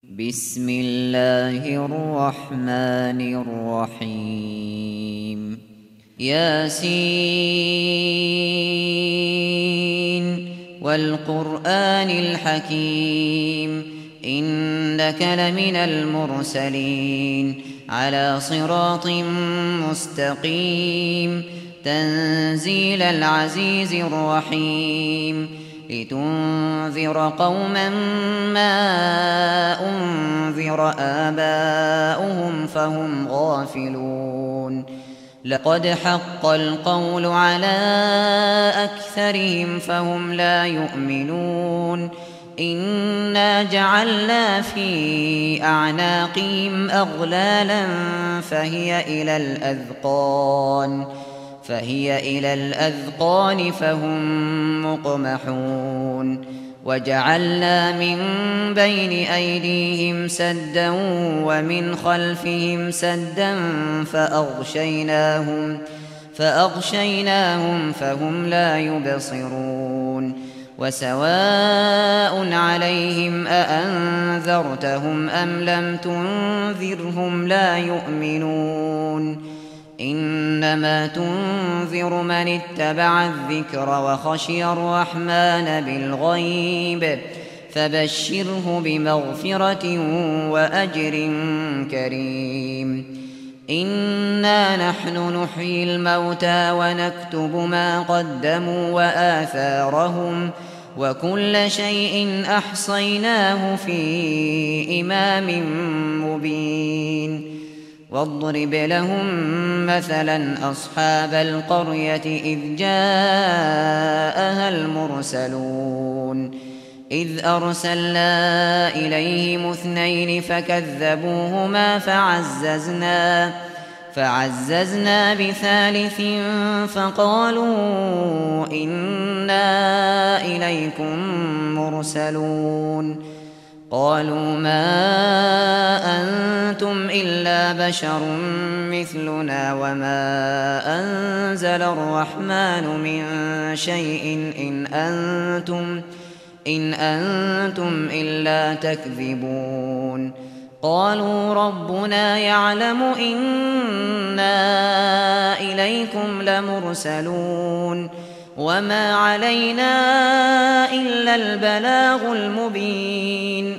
بسم الله الرحمن الرحيم ياسين والقرآن الحكيم إنك لمن المرسلين على صراط مستقيم تنزيل العزيز الرحيم لتنذر قوما ما أنذر آباؤهم فهم غافلون لقد حق القول على أكثرهم فهم لا يؤمنون إنا جعلنا في أعناقهم أغلالا فهي إلى الأذقان فهم مقمحون وجعلنا من بين أيديهم سدا ومن خلفهم سدا فأغشيناهم فهم لا يبصرون وسواء عليهم أأنذرتهم أم لم تنذرهم لا يؤمنون إنما تنذر من اتبع الذكر وخشي الرحمن بالغيب فبشره بمغفرة وأجر كريم إنا نحن نحيي الموتى ونكتب ما قدموا وآثارهم وكل شيء أحصيناه في إمام مبين واضرب لهم مثلا أصحاب القرية إذ جاءها المرسلون إذ أرسلنا إليهم اثنين فكذبوهما فعززنا بثالث فقالوا إنا إليكم مرسلون قالوا ما أنتم إلا بشر مثلنا وما أنزل الرحمن من شيء إن أنتم إلا تكذبون قالوا ربنا يعلم إنا إليكم لمرسلون وما علينا إلا البلاغ المبين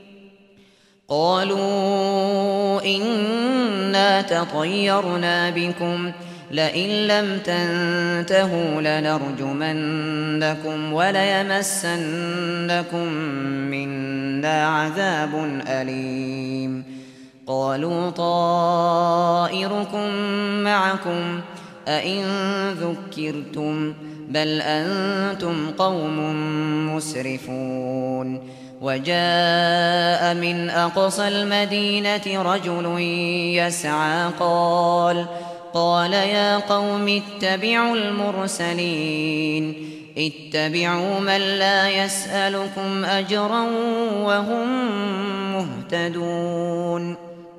قالوا إنا تطيرنا بكم لئن لم تنتهوا لنرجمنكم وليمسنكم منا عذاب أليم قالوا طائركم معكم أئن ذكرتم بل أنتم قوم مسرفون وجاء من أقصى المدينة رجل يسعى قال يا قوم اتبعوا المرسلين اتبعوا من لا يسألكم أجرا وهم مهتدون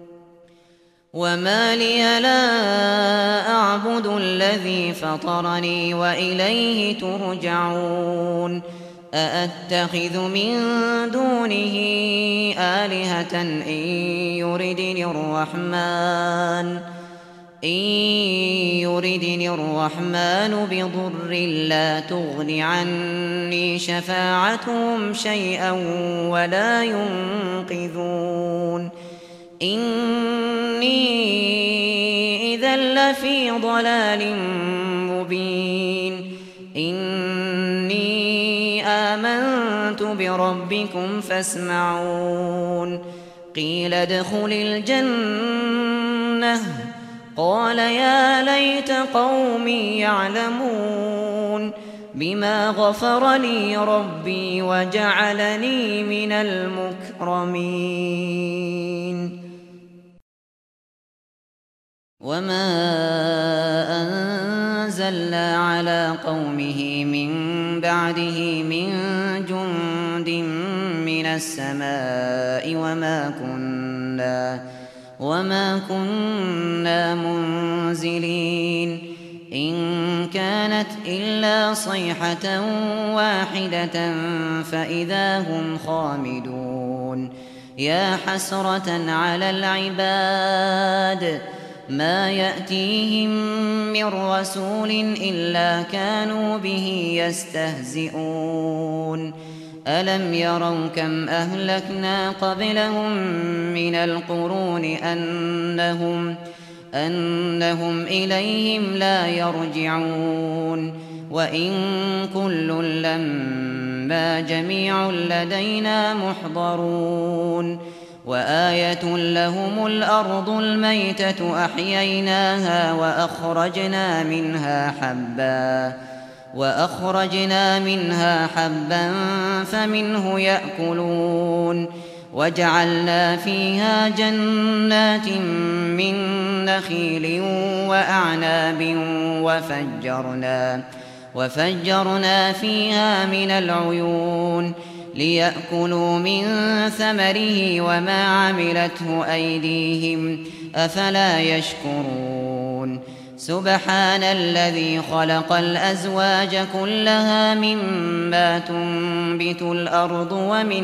وما لي لا أعبد الذي فطرني وإليه ترجعون أأتخذ من دونه آلهة إن يردني الرحمن بضر لا تغن عني شفاعتهم شيئا ولا ينقذون إني إذا لفي ضلال مبين إني آمنت بربكم فاسمعون قيل ادخل الجنة قال يا ليت قومي يعلمون بما غفر لي ربي وجعلني من المكرمين وما أنزلنا على قومه من بعده من جند من السماء وما كنا منزلين إن كانت إلا صيحة واحدة فإذا هم خامدون يا حسرة على العباد ما يأتيهم من رسول إلا كانوا به يستهزئون ألم يروا كم أهلكنا قبلهم من القرون أنهم إليهم لا يرجعون وإن كل لما جميع لدينا محضرون وآية لهم الأرض الميتة أحييناها وأخرجنا منها حبا فمنه يأكلون وجعلنا فيها جنات من نخيل وأعناب وفجرنا فيها من العيون ليأكلوا من ثمره وما عملته أيديهم أفلا يشكرون سبحان الذي خلق الأزواج كلها مما تنبت الأرض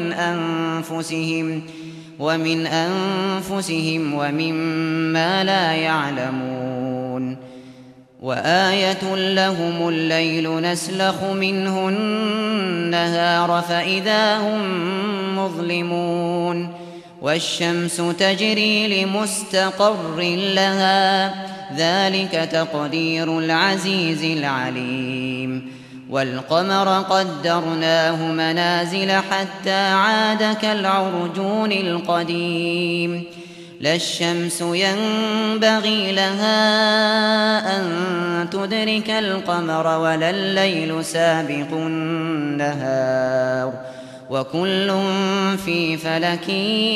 ومن أنفسهم ومما لا يعلمون وآية لهم الليل نسلخ منه النهار فإذا هم مظلمون والشمس تجري لمستقر لها ذلك تقدير العزيز العليم والقمر قدرناه منازل حتى عاد كالعرجون القديم لا الشمس ينبغي لها أن تدرك القمر ولا الليل سابق النهار وكل في فلك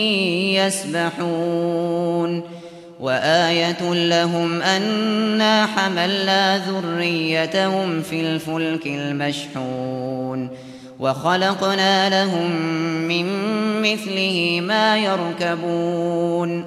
يسبحون وآية لهم أنا حملنا ذريتهم في الفلك المشحون وخلقنا لهم من مثله ما يركبون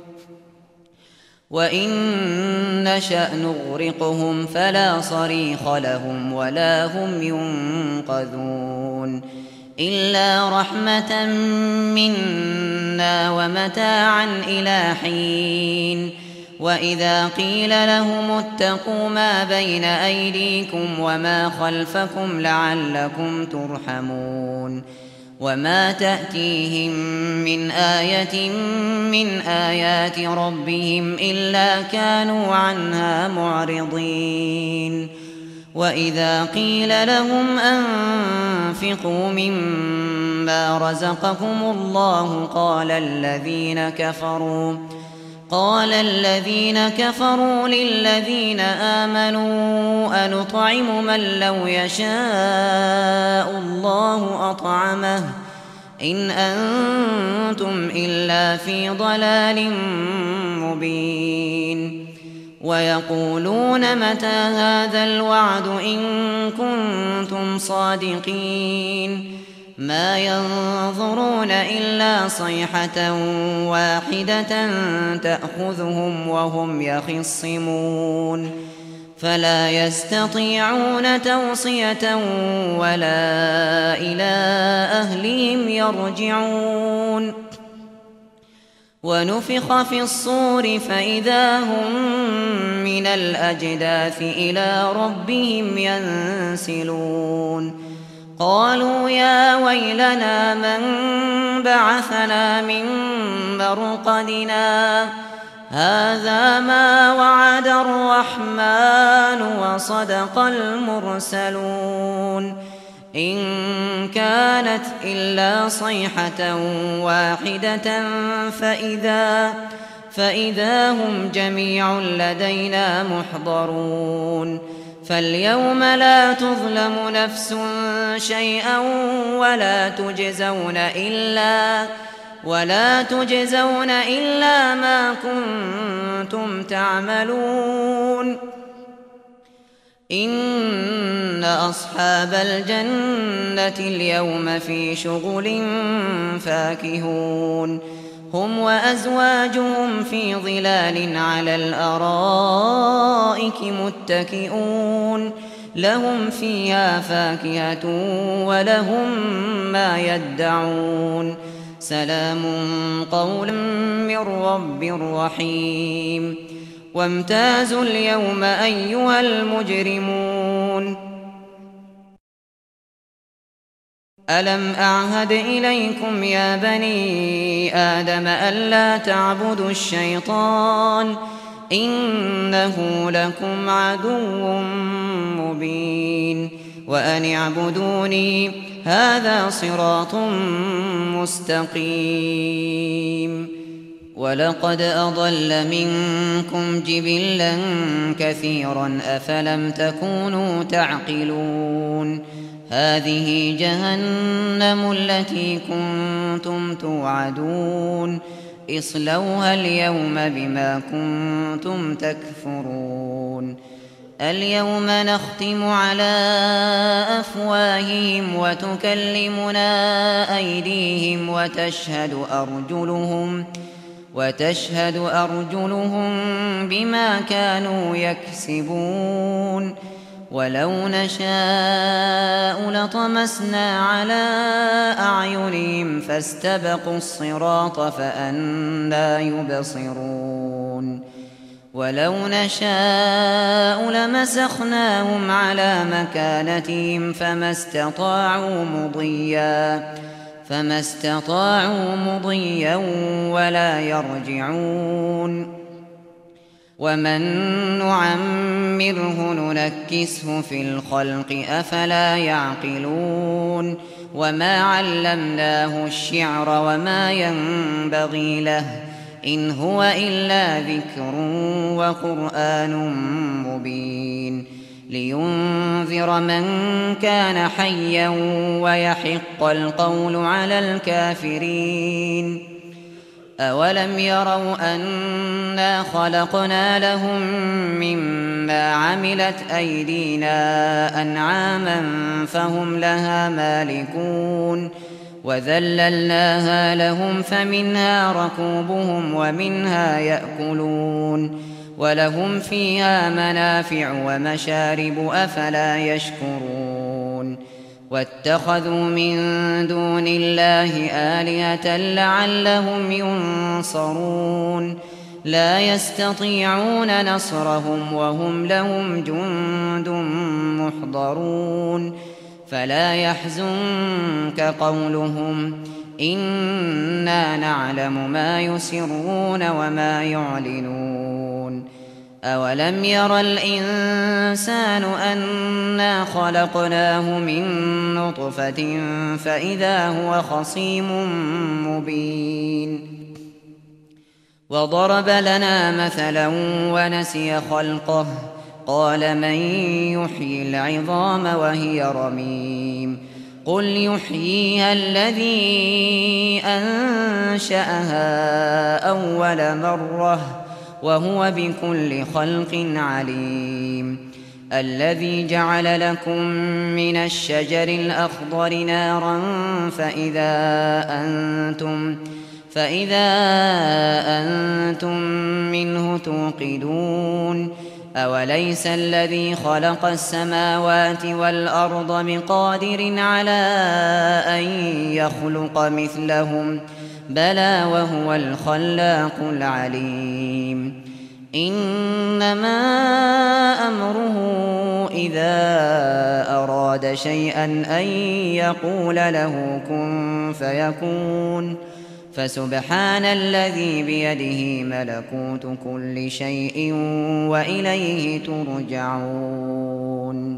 وإن نشأ نغرقهم فلا صريخ لهم ولا هم ينقذون إلا رحمة منا ومتاعا إلى حين وإذا قيل لهم اتقوا ما بين أيديكم وما خلفكم لعلكم ترحمون وما تأتيهم من آية من آيات ربهم إلا كانوا عنها معرضين وإذا قيل لهم أنفقوا مما رزقكم الله قال الذين كفروا للذين آمنوا أنطعم من لو يشاء الله أطعمه إن أنتم إلا في ضلال مبين ويقولون متى هذا الوعد إن كنتم صادقين ما ينظرون إلا صيحة واحدة تأخذهم وهم يخصمون فلا يستطيعون توصية ولا إلى أهلهم يرجعون ونفخ في الصور فإذا هم من الأجداث إلى ربهم ينسلون قالوا يا ويلنا من بعثنا من مرقدنا هذا ما وعد الرحمن وصدق المرسلون إن كانت إلا صيحة واحدة فإذا هم جميع لدينا محضرون فاليوم لا تظلم نفس شيئا ولا تجزون إلا ما كنتم تعملون إن أصحاب الجنة اليوم في شغل فاكهون هم وأزواجهم في ظلال على الأرائك متكئون لهم فيها فاكهة ولهم ما يدعون سلام قولا من رب رحيم وامتازوا اليوم أيها المجرمون ألم أعهد إليكم يا بني آدم ألا تعبدوا الشيطان إنه لكم عدو مبين وأن اعبدوني هذا صراط مستقيم ولقد أضل منكم جبلا كثيرا أفلم تكونوا تعقلون هذه جهنم التي كنتم توعدون اصلوها اليوم بما كنتم تكفرون اليوم نختم على أفواههم وتكلمنا أيديهم وتشهد أرجلهم بما كانوا يكسبون ولو نشاء لطمسنا على أعينهم فاستبقوا الصراط فأنى يبصرون ولو نشاء لمسخناهم على مكانتهم فما استطاعوا مضيا ولا يرجعون ومن نعمره ننكسه في الخلق أفلا يعقلون وما علمناه الشعر وما ينبغي له إن هو إلا ذكر وقرآن مبين لينذر من كان حيا ويحق القول على الكافرين أولم يروا أنا خلقنا لهم مما عملت أيدينا أنعاما فهم لها مالكون وذللناها لهم فمنها ركوبهم ومنها يأكلون ولهم فيها منافع ومشارب أفلا يشكرون واتخذوا من دون الله آلهة لعلهم ينصرون لا يستطيعون نصرهم وهم لهم جند محضرون فلا يحزنك قولهم إنا نعلم ما يسرون وما يعلنون أولم ير الإنسان أنا خلقناه من نطفة فإذا هو خصيم مبين وضرب لنا مثلا ونسي خلقه قال من يحيي العظام وهي رميم قل يحييها الذي أنشأها أول مرة وهو بكل خلق عليم الذي جعل لكم من الشجر الأخضر نارا فإذا أنتم منه توقدون أوليس الذي خلق السماوات والأرض بقادر على أن يخلق مثلهم بلى وهو الخلاق العليم إنما أمره إذا أراد شيئا أن يقول له كن فيكون فسبحان الذي بيده ملكوت كل شيء وإليه ترجعون